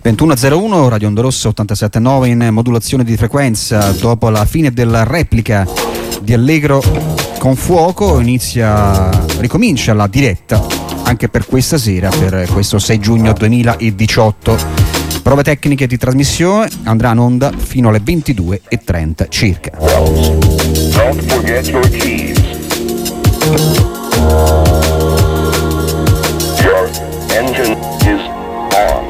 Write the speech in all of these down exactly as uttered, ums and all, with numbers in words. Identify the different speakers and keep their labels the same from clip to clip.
Speaker 1: ventuno e zero uno, Radio Onda Rossa ottantasette virgola nove in modulazione di frequenza. Dopo la fine della replica di Allegro con fuoco inizia, ricomincia la diretta anche per questa sera, per questo sei giugno duemiladiciotto. Prove tecniche di trasmissione andranno in onda fino alle ventidue e trenta circa.
Speaker 2: Don't forget your keys. Your engine is on.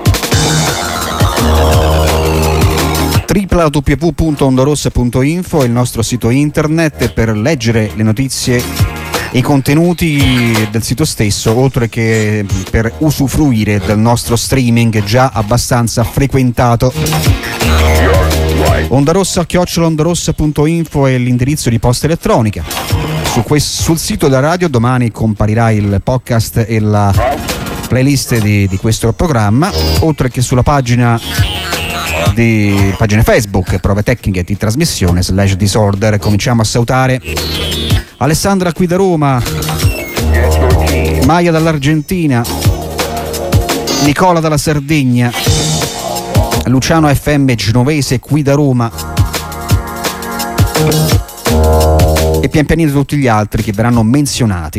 Speaker 1: w w w punto ondorossa punto info è il nostro sito internet per leggere le notizie e i contenuti del sito stesso, oltre che per usufruire del nostro streaming già abbastanza frequentato. Ondarossa chiocciola ondarossa punto info è l'indirizzo di posta elettronica. Su quest- sul sito della radio domani comparirà il podcast e la playlist di, di questo programma, oltre che sulla pagina di pagine Facebook, prove tecniche di trasmissione slash disorder. Cominciamo a salutare Alessandra qui da Roma, Maia dall'Argentina, Nicola dalla Sardegna, Luciano F M genovese qui da Roma e pian pianino tutti gli altri che verranno menzionati.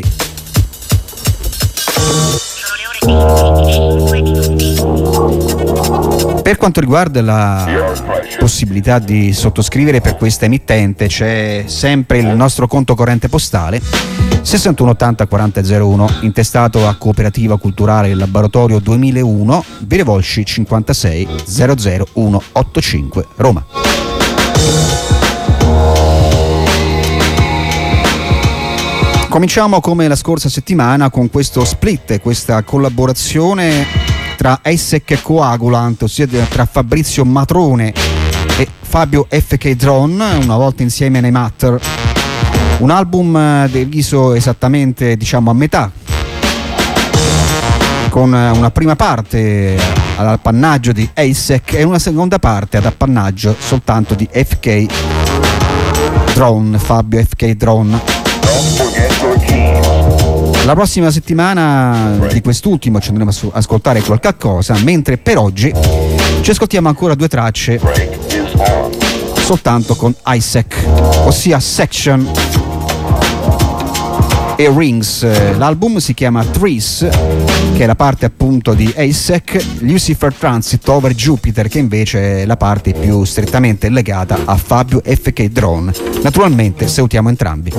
Speaker 1: Per quanto riguarda la possibilità di sottoscrivere per questa emittente, c'è sempre il nostro conto corrente postale sessantuno ottanta quaranta zero uno, intestato a Cooperativa Culturale Laboratorio duemilauno, Via Volsci cinquantasei zero zero uno ottantacinque, Roma. Cominciamo come la scorsa settimana con questo split, questa collaborazione tra ASEC Coagulant, ossia tra Fabrizio Matrone e Fabio F K Drone, una volta insieme nei Matter. Un album diviso esattamente, diciamo, a metà, con una prima parte ad appannaggio di ASEC e una seconda parte ad appannaggio soltanto di F K Drone, Fabio F K Drone. La prossima settimana di quest'ultimo ci andremo a ascoltare qualche cosa, mentre per oggi ci ascoltiamo ancora due tracce soltanto con ASEC, ossia Section e Rings. L'album si chiama Trees, che è la parte appunto di ASEC, Lucifer Transit over Jupiter, che invece è la parte più strettamente legata a Fabio F K Drone. Naturalmente salutiamo entrambi.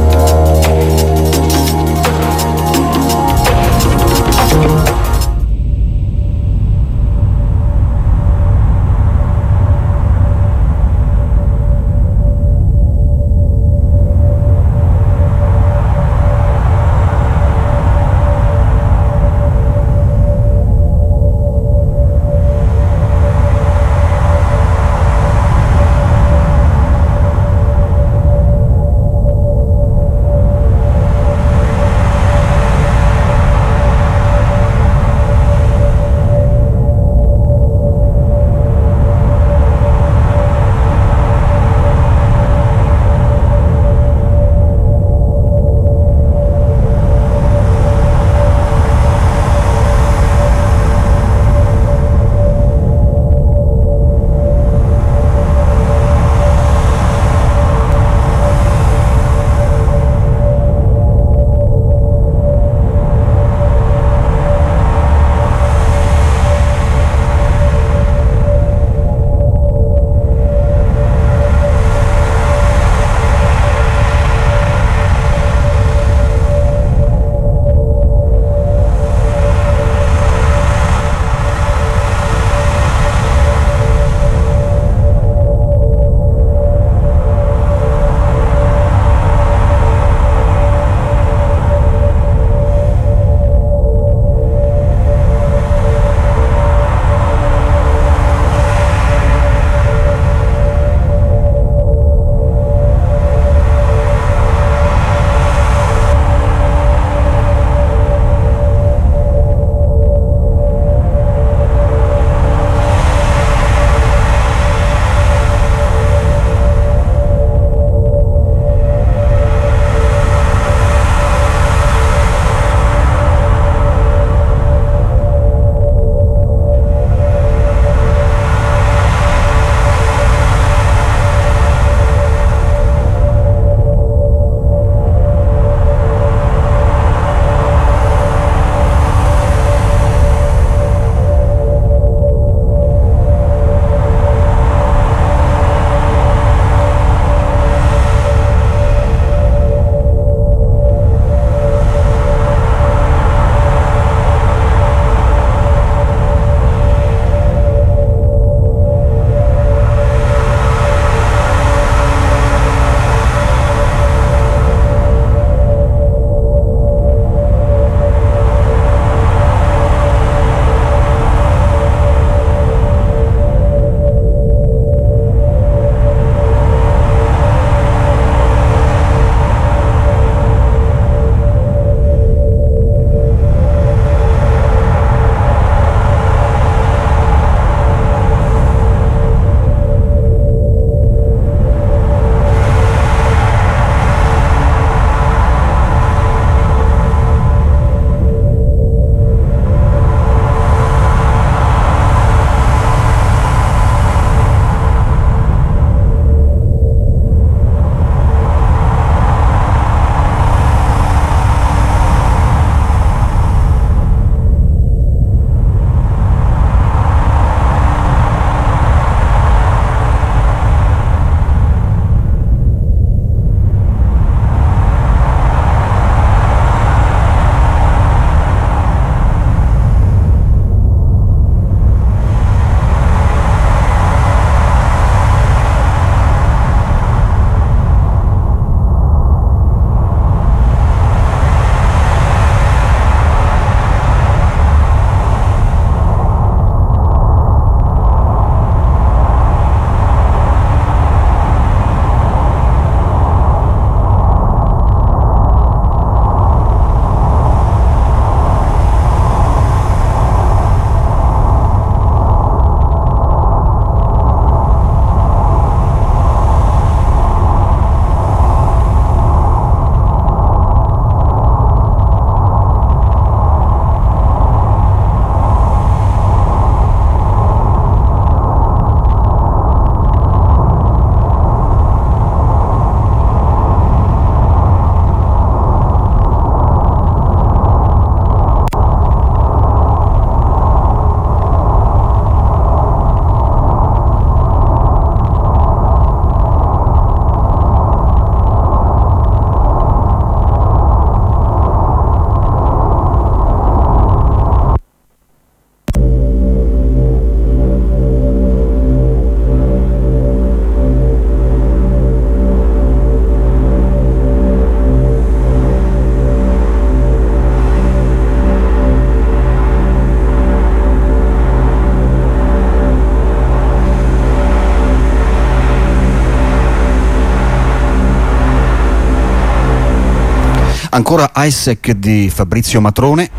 Speaker 1: Ancora Isaac di Fabrizio Matrone.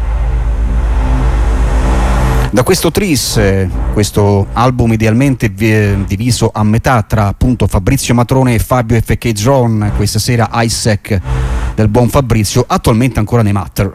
Speaker 1: Da questo tris, questo album idealmente diviso a metà tra appunto Fabrizio Matrone e Fabio F K John, questa sera Isaac del buon Fabrizio, attualmente ancora nei Matter.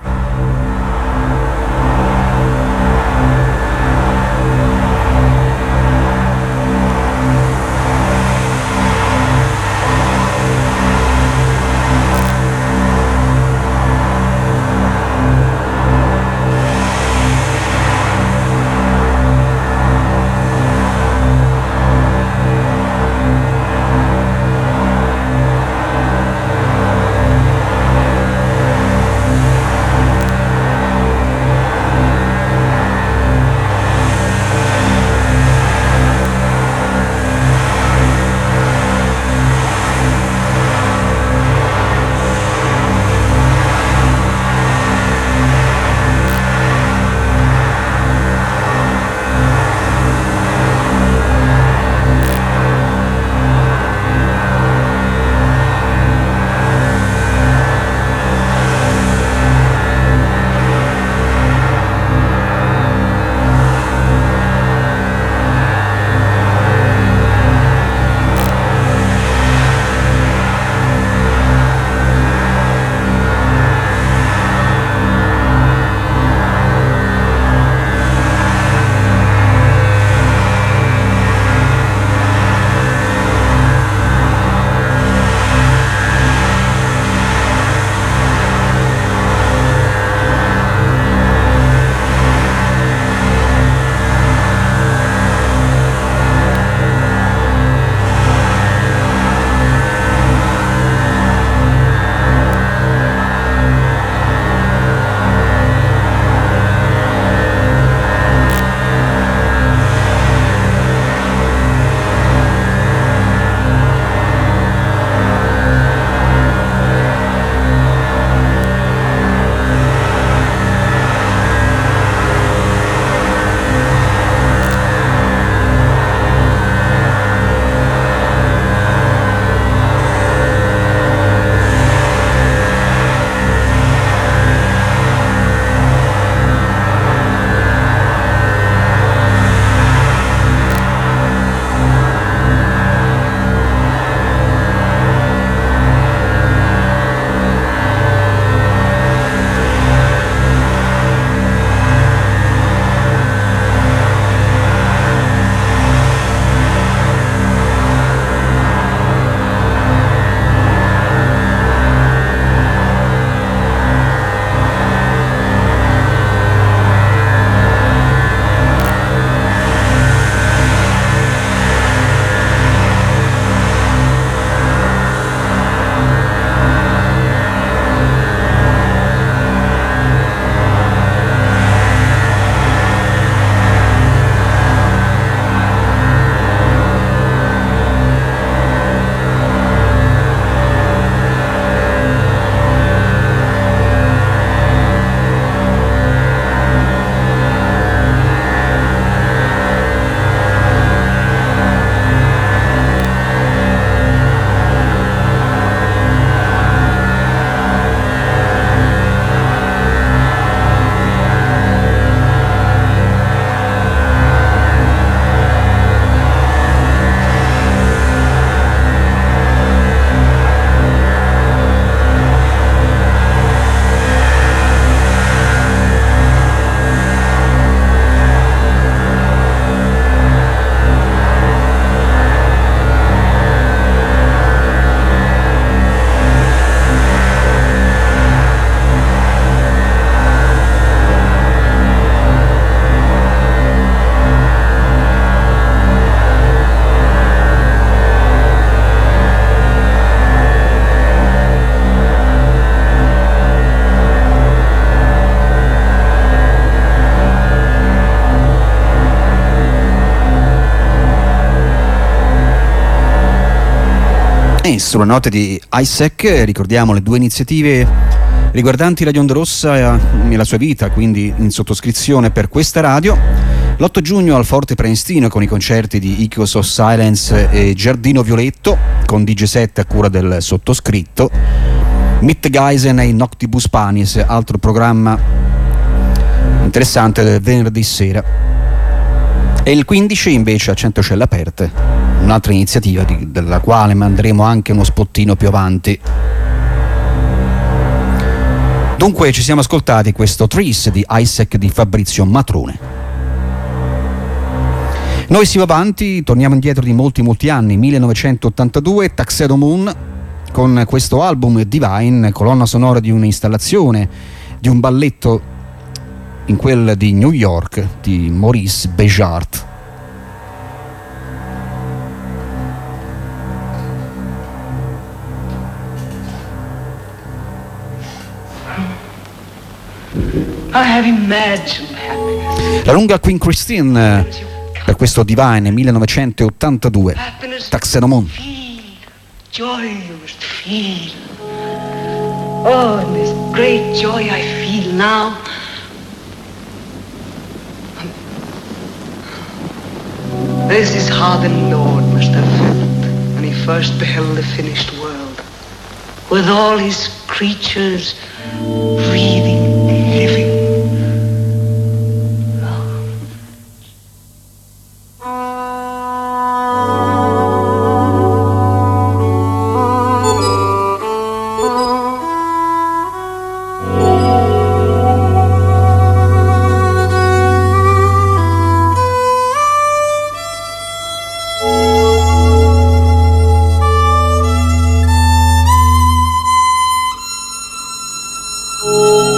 Speaker 1: E sulle note di Isaac ricordiamo le due iniziative riguardanti Radio Onda Rossa e la sua vita, quindi in sottoscrizione per questa radio. L'otto giugno al Forte Prenestino con i concerti di Echoes of Silence e Giardino Violetto con D J set a cura del sottoscritto, Mitgeisen e Noctibus Panis, altro programma interessante del venerdì sera. E il quindici invece a Centocelle Aperte, un'altra iniziativa di, della quale manderemo anche uno spottino più avanti. Dunque ci siamo ascoltati questo Trees di Isaac di Fabrizio Matrone. Noi si va avanti, torniamo indietro di molti molti anni, millenovecentottantadue, Tuxedo Moon, con questo album Divine, colonna sonora di un'installazione, di un balletto in quel di New York di Maurice Béjart.
Speaker 3: I have imagined happiness.
Speaker 1: La lunga Queen Christine per questo Divine millenovecentottantadue, Tuxedo Moon.
Speaker 3: Feel, joy you must feel. Oh, and this great joy I feel now. This is how the Lord must have felt when he first beheld the finished world, with all his creatures breathing, living. Oh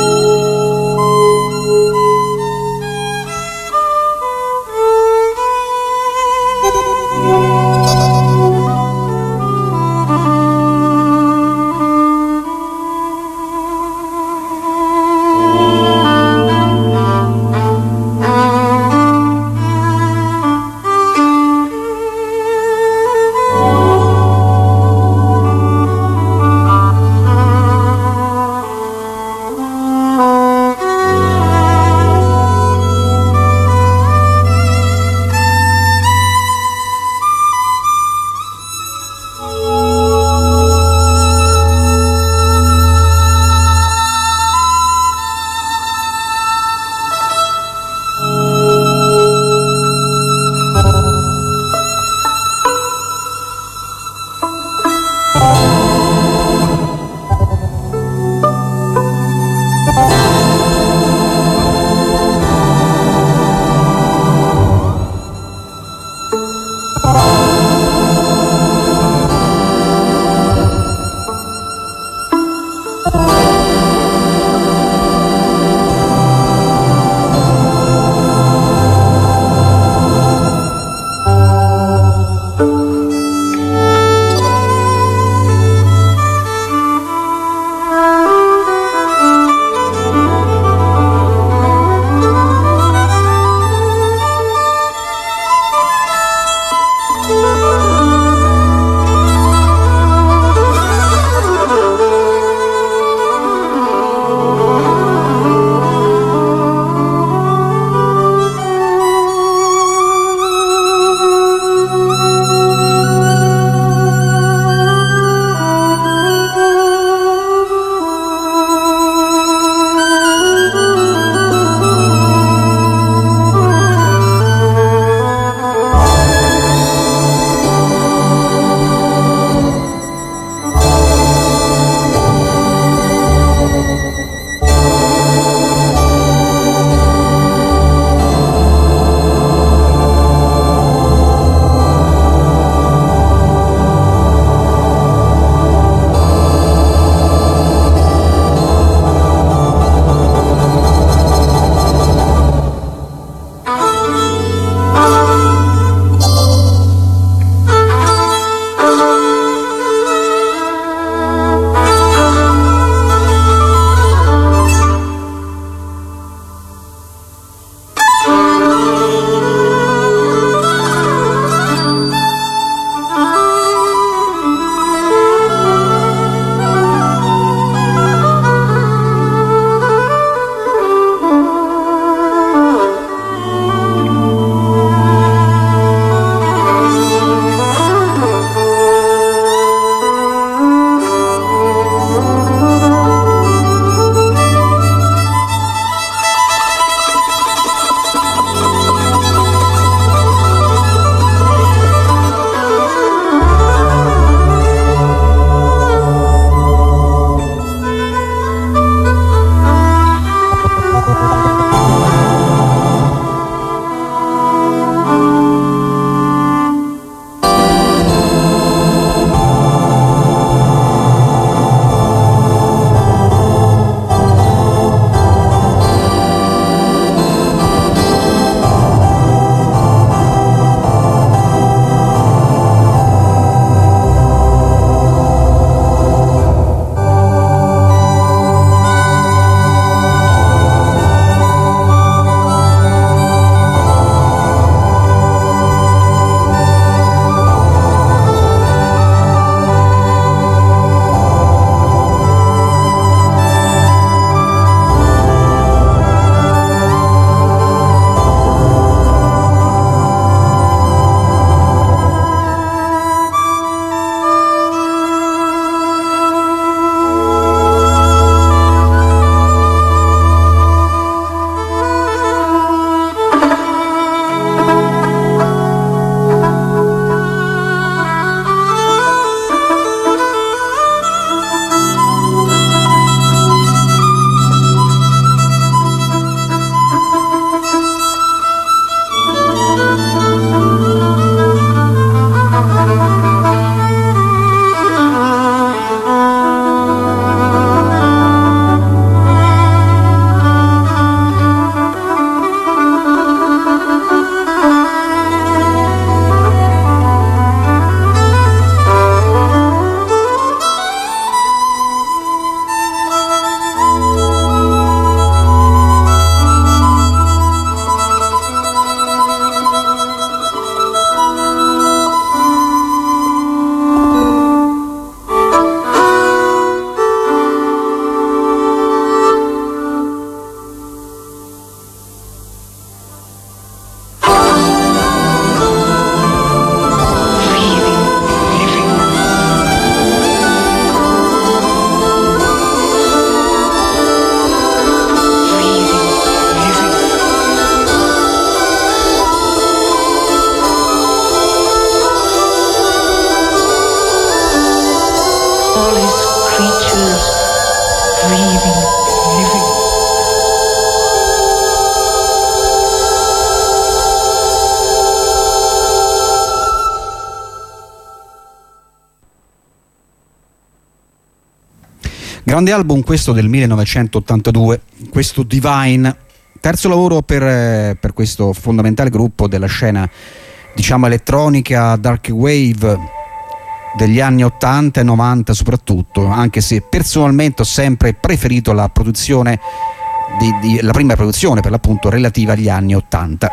Speaker 1: Grande album questo del millenovecentottantadue, questo Divine, terzo lavoro per, per questo fondamentale gruppo della scena, diciamo, elettronica, dark wave degli anni ottanta e novanta soprattutto, anche se personalmente ho sempre preferito la produzione di, di, la prima produzione per l'appunto relativa agli anni ottanta.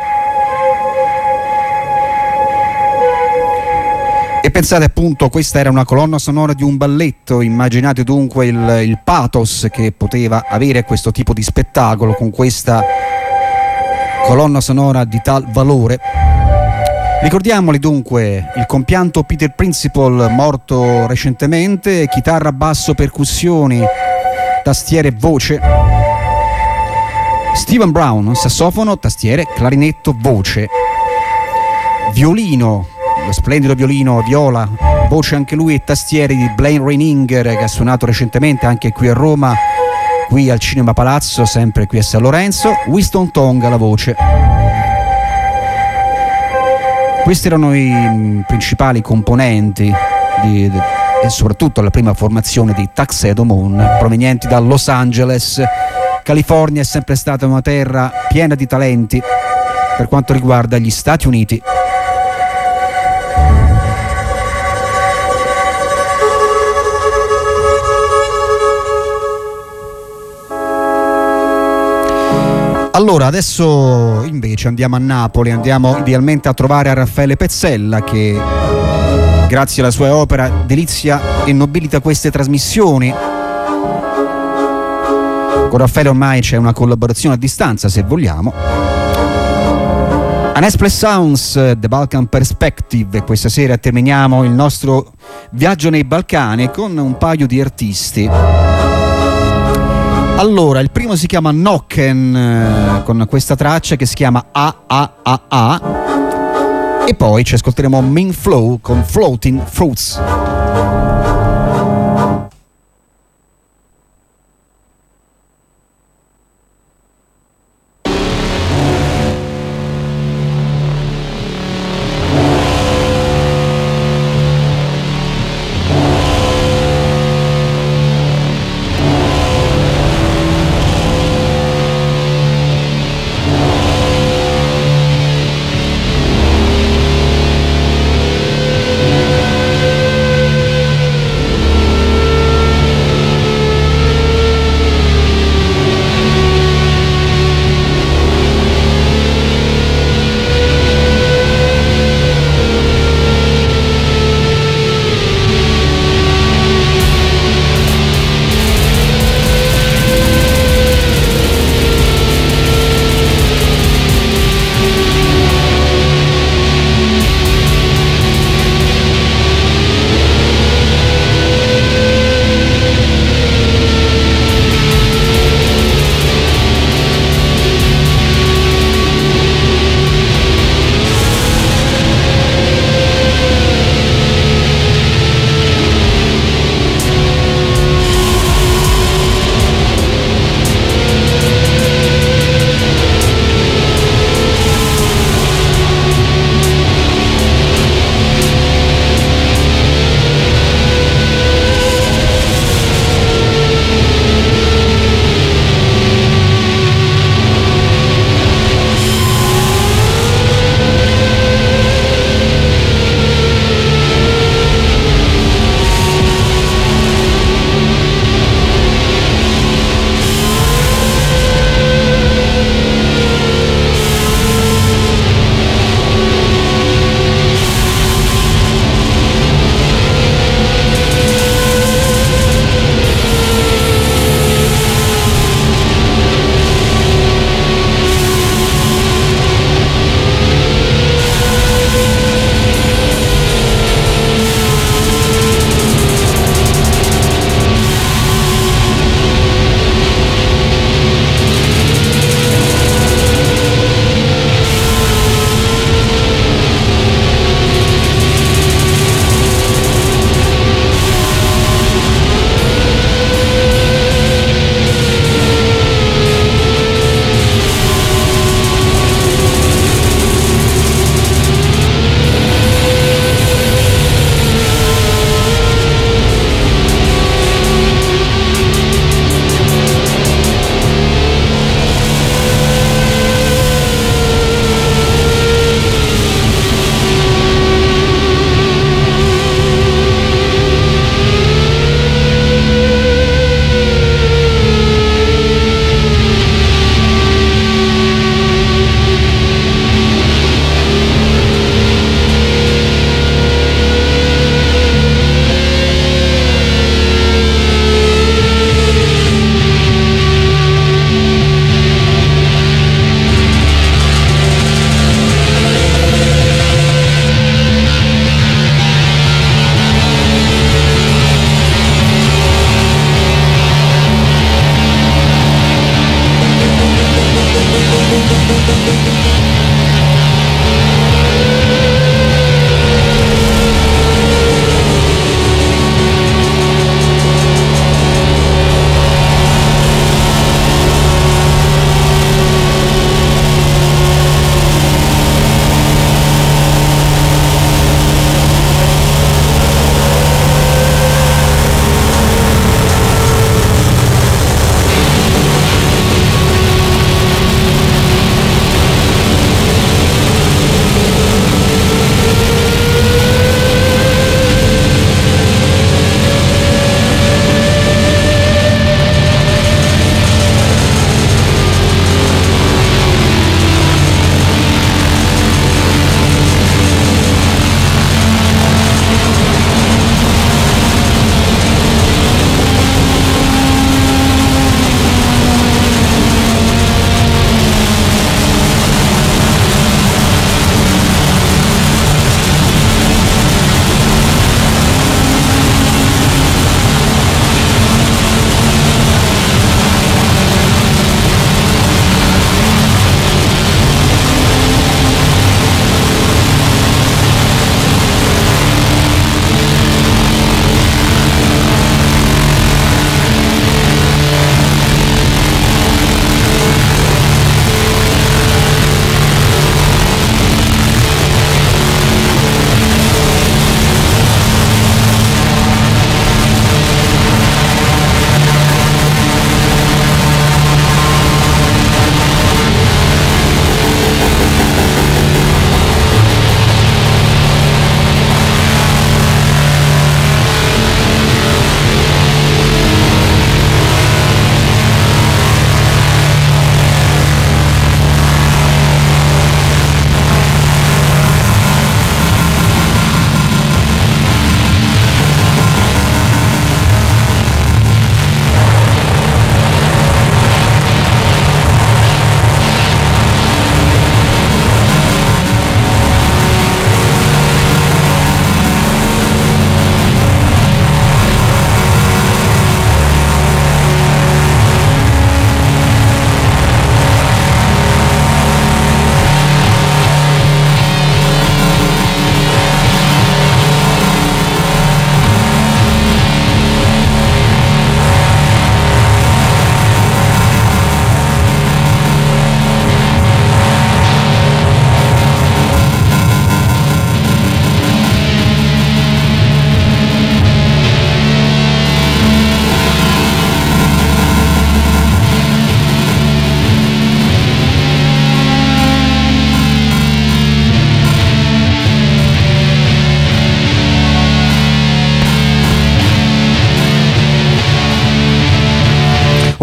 Speaker 1: E pensate appunto, questa era una colonna sonora di un balletto, immaginate dunque il, il pathos che poteva avere questo tipo di spettacolo con questa colonna sonora di tal valore. Ricordiamoli dunque: il compianto Peter Principle, morto recentemente, chitarra, basso, percussioni, tastiere e voce; Steven Brown, sassofono, tastiere, clarinetto, voce; violino, lo splendido violino viola, voce anche lui e tastieri di Blaine Reininger, che ha suonato recentemente anche qui a Roma, qui al Cinema Palazzo, sempre qui a San Lorenzo; Winston Tonga alla voce. Questi erano i principali componenti di, di, e soprattutto la prima formazione di Tuxedo Moon, provenienti da Los Angeles. California è sempre stata una terra piena di talenti per quanto riguarda gli Stati Uniti. Allora, adesso invece andiamo a Napoli, andiamo idealmente a trovare a Raffaele Pezzella, che grazie alla sua opera delizia e nobilita queste trasmissioni. Con Raffaele ormai c'è una collaborazione a distanza, se vogliamo. Unesplus Sounds, The Balkan Perspective, e questa sera terminiamo il nostro viaggio nei Balcani con un paio di artisti. Allora, il primo si chiama Nokken, eh, con questa traccia che si chiama A A A A, e poi ci ascolteremo Min Flow con Floating Fruits.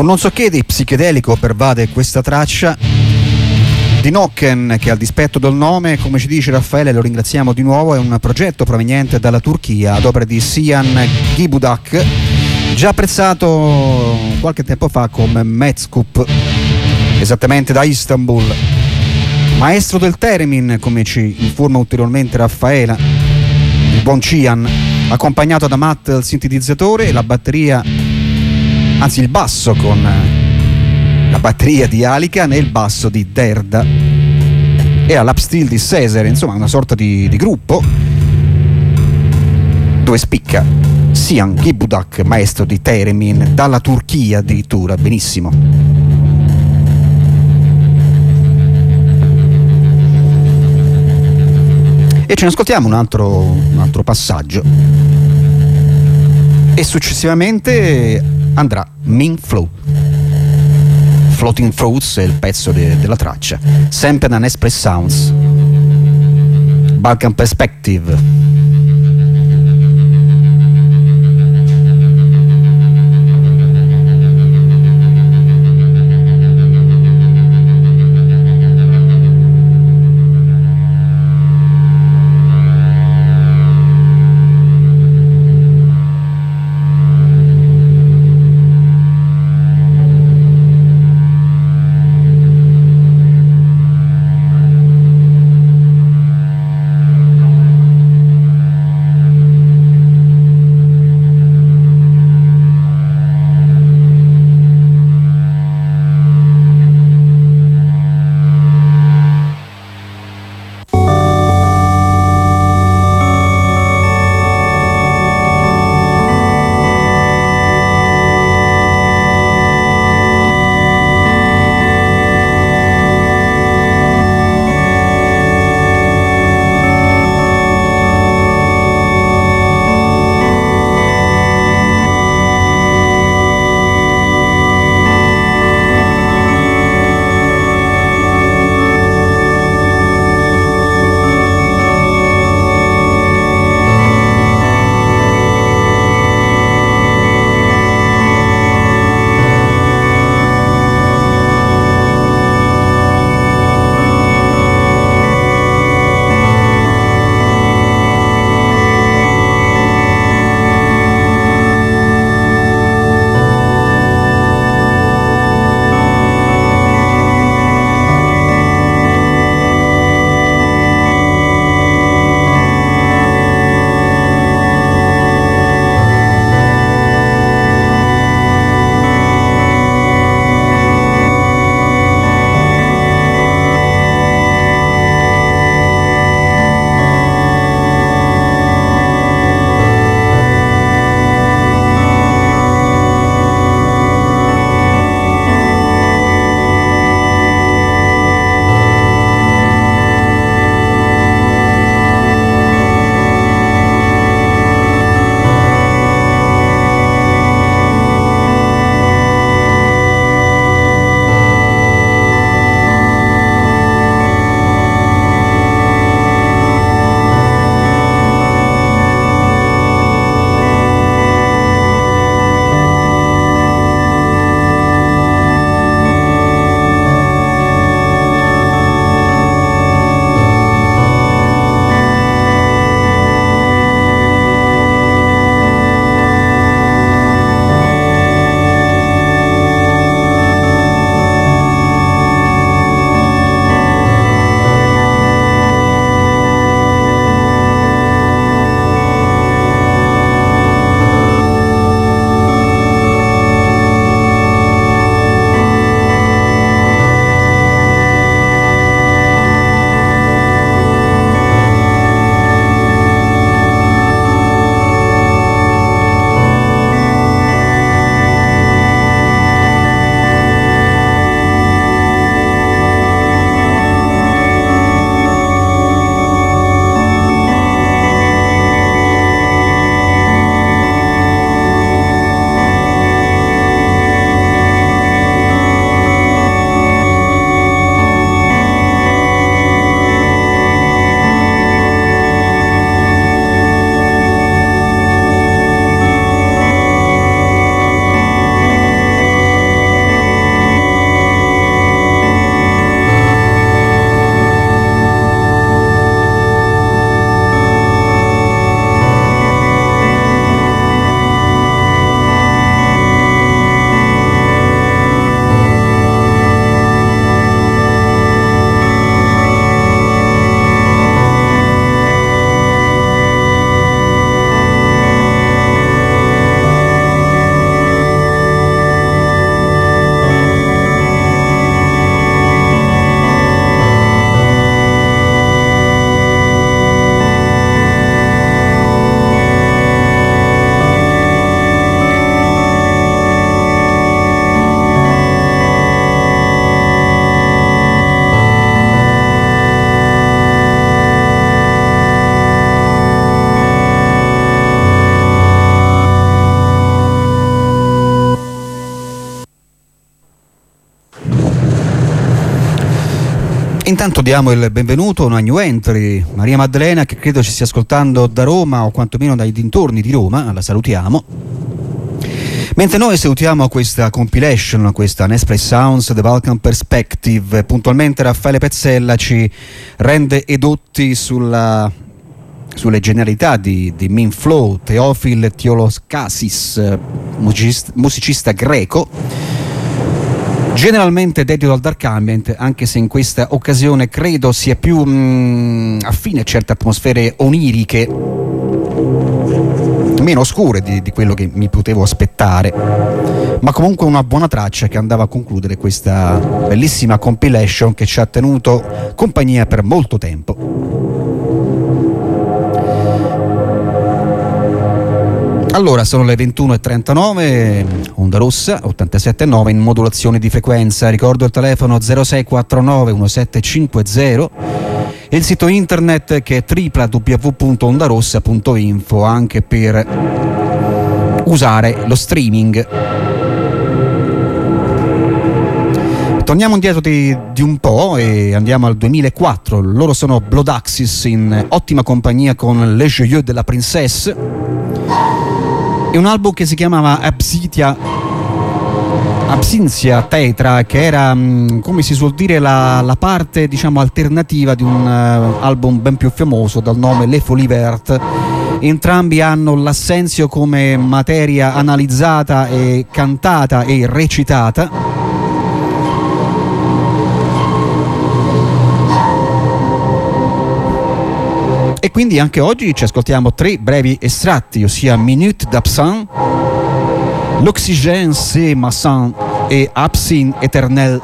Speaker 1: Un non so che di psichedelico pervade questa traccia di Nokken, che al dispetto del nome, come ci dice Raffaele, lo ringraziamo di nuovo, è un progetto proveniente dalla Turchia ad opera di Sian Gibudak, già apprezzato qualche tempo fa come Metskup, esattamente da Istanbul. Maestro del theremin, come ci informa ulteriormente Raffaela, il buon Cian, accompagnato da Matt al sintetizzatore e la batteria, anzi il basso con la batteria di Alican e il basso di Derda e all'upsteel di Cesare, insomma una sorta di, di gruppo dove spicca Sian Gibudak, maestro di theremin dalla Turchia addirittura, benissimo. E ce ne ascoltiamo un altro, un altro passaggio e successivamente andrà Min Flow. Floating Fruits è il pezzo de- della traccia, sempre da Nespress Sounds, Balkan Perspective. Intanto diamo il benvenuto, una new entry, Maria Maddalena, che credo ci stia ascoltando da Roma o quantomeno dai dintorni di Roma, la salutiamo. Mentre noi salutiamo questa compilation, questa Nespresso Sounds The Balkan Perspective, puntualmente Raffaele Pezzella ci rende edotti sulla, sulle genialità di, di Min Flow, Teofil Theoloskasis, musicista, musicista greco, generalmente dedito al dark ambient, anche se in questa occasione credo sia più mh, affine a certe atmosfere oniriche, meno oscure di, di quello che mi potevo aspettare, ma comunque una buona traccia che andava a concludere questa bellissima compilation che ci ha tenuto compagnia per molto tempo. Allora, sono le ventuno e trentanove, Onda Rossa ottantasette virgola nove in modulazione di frequenza. Ricordo il telefono zero sei quattro nove uno sette cinque zero e il sito internet che è w w w punto ondarossa punto info, anche per usare lo streaming. Torniamo indietro di, di un po' e andiamo al duemilaquattro. Loro sono Blood Axis, in ottima compagnia con Les Joyeux de la Princesse, e un album che si chiamava Absitia Absinthia Tetra, che era, come si suol dire, la, la parte, diciamo, alternativa di un uh, album ben più famoso dal nome Les Folies Vertes. Entrambi hanno l'assenzio come materia analizzata e cantata e recitata. E quindi anche oggi ci ascoltiamo tre brevi estratti, ossia Minute d'Absinthe, L'Oxygène c'est ma sang e Absinthe éternelle.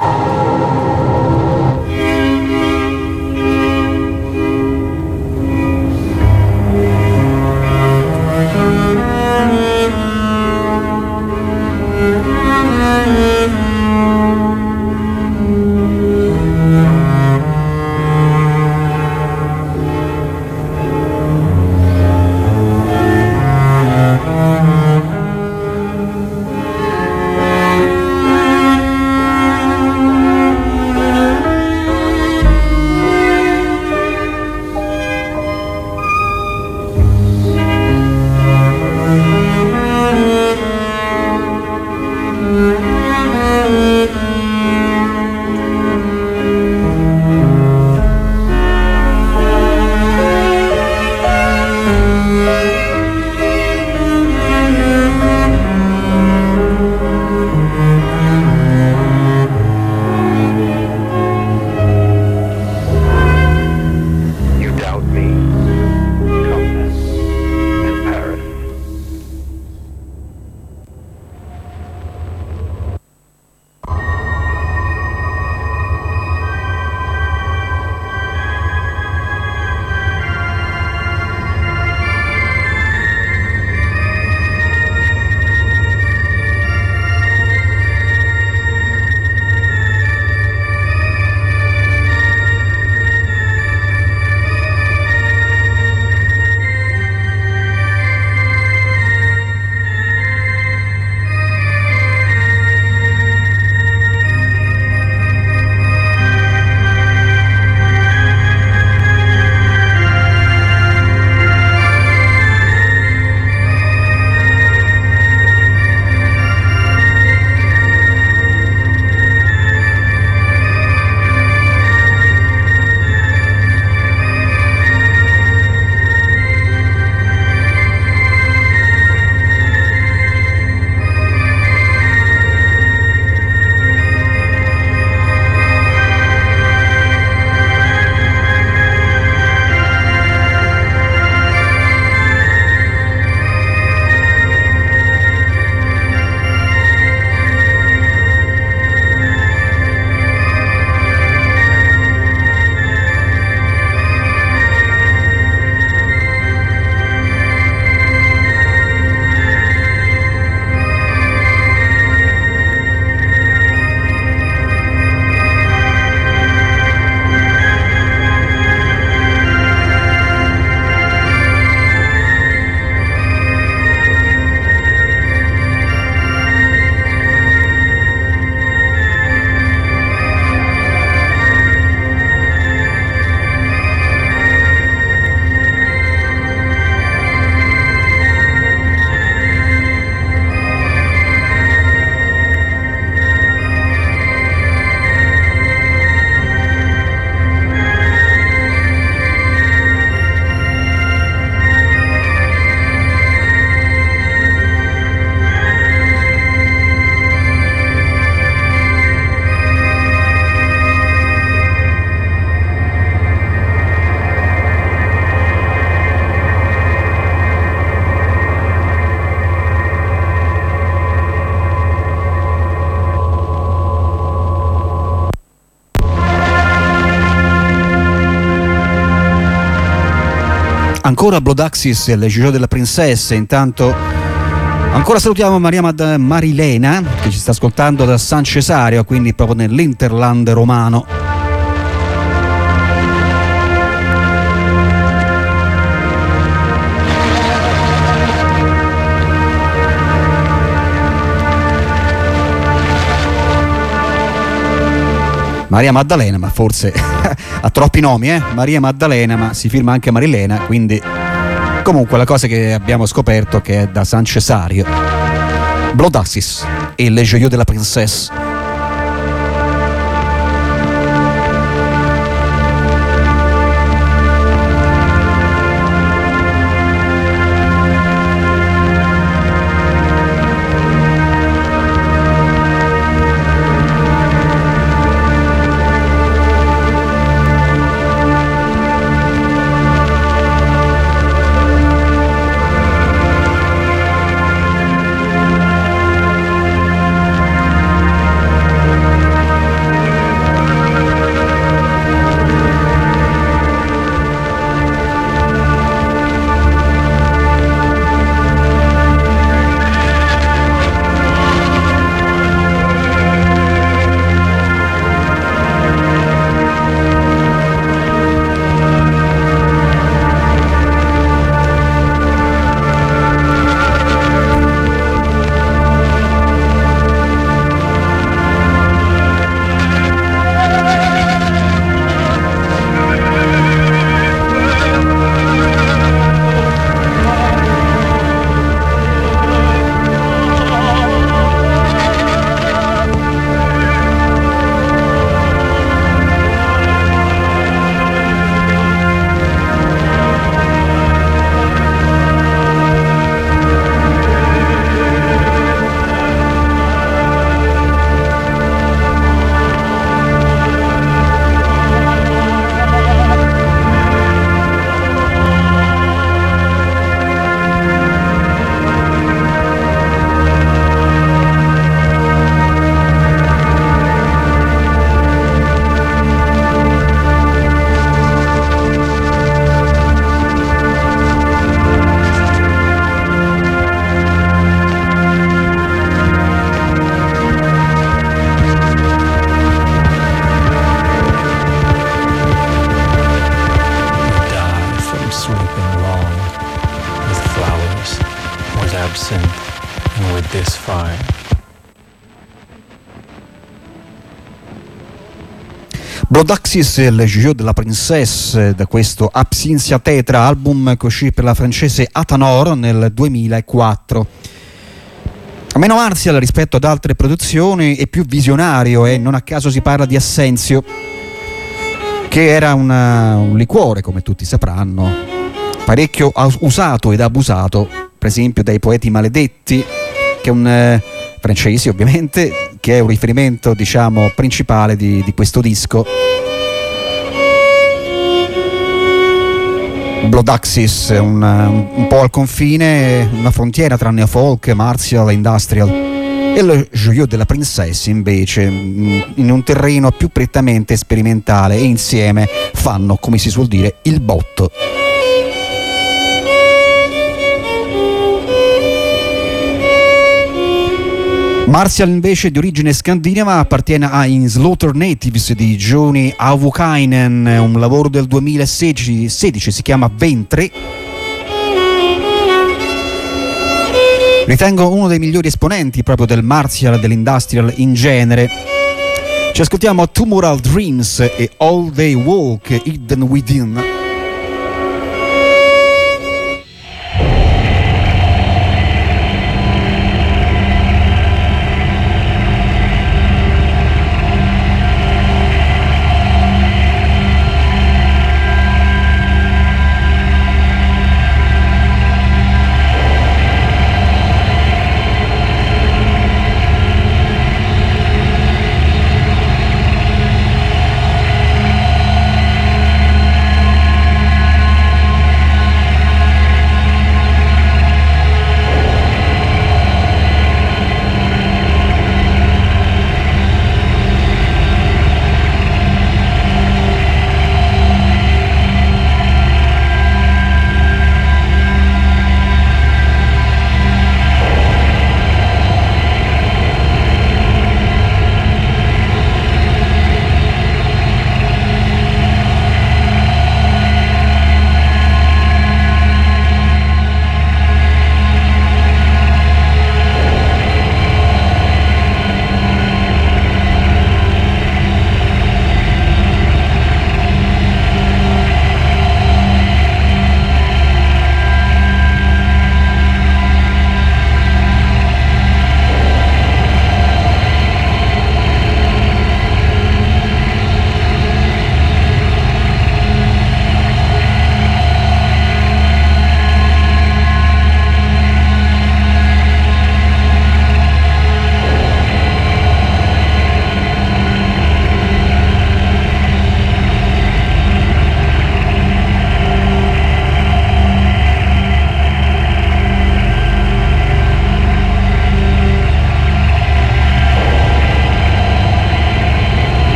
Speaker 1: Ancora Blood Axis e Le Joyeux de la Princesse. Intanto ancora salutiamo Maria Mad- Marilena che ci sta ascoltando da San Cesario, quindi proprio nell'Interland romano. Maria Maddalena, ma forse ha troppi nomi, eh? Maria Maddalena, ma si firma anche Marilena, quindi comunque la cosa che abbiamo scoperto che è da San Cesario. Blood Axis e Le Joyeux de la Princesse. Blood Axis e Le Joyeux de la Princesse, da questo Absinthia Tetra, album che uscì per la francese Athanor nel duemilaquattro. Meno martial rispetto ad altre produzioni e più visionario, e non a caso si parla di Assenzio, che era una, un liquore, come tutti sapranno, parecchio usato ed abusato, per esempio dai Poeti Maledetti, che è un eh, francesi ovviamente, che è un riferimento, diciamo, principale di, di questo disco. Blood Axis, un, un po' al confine, una frontiera tra neofolk, martial e industrial, e Le Joyeux de la Princesse invece in un terreno più prettamente sperimentale, e insieme fanno, come si suol dire, il botto. Martial invece di origine scandinava, appartiene a In Slaughter Natives di Jouni Auvukainen, un lavoro del duemilasedici, si chiama Ventre. Ritengo uno dei migliori esponenti proprio del martial e dell'industrial in genere. Ci ascoltiamo Tomorrow Dreams e All They Walk Hidden Within.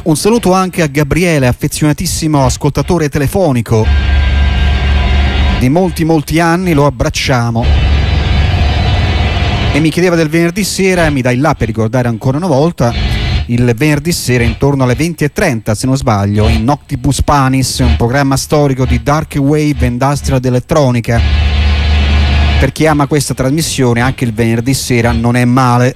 Speaker 1: Un saluto anche a Gabriele, affezionatissimo ascoltatore telefonico di molti molti anni, lo abbracciamo. E mi chiedeva del venerdì sera, e mi dai là per ricordare ancora una volta, il venerdì sera intorno alle venti e trenta, se non sbaglio, in Noctibus Panis, un programma storico di dark wave e industrial elettronica. Per chi ama questa trasmissione, anche il venerdì sera non è male.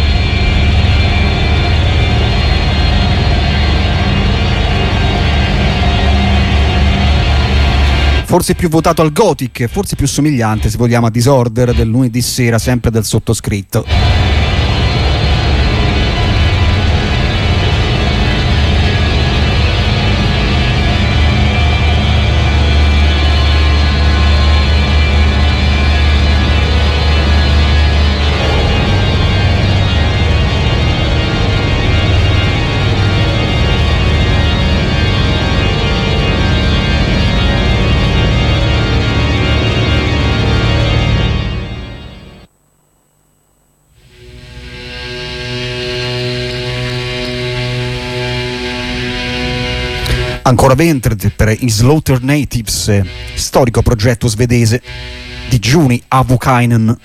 Speaker 1: Forse più votato al Gothic, forse più somigliante, se vogliamo, a Disorder del lunedì sera, sempre del sottoscritto. Ancora Ventre per i Slaughter Natives, storico progetto svedese di Juni Avukainen.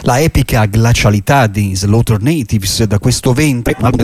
Speaker 1: la epica glacialità di Slaughter Natives da questo ventre, un album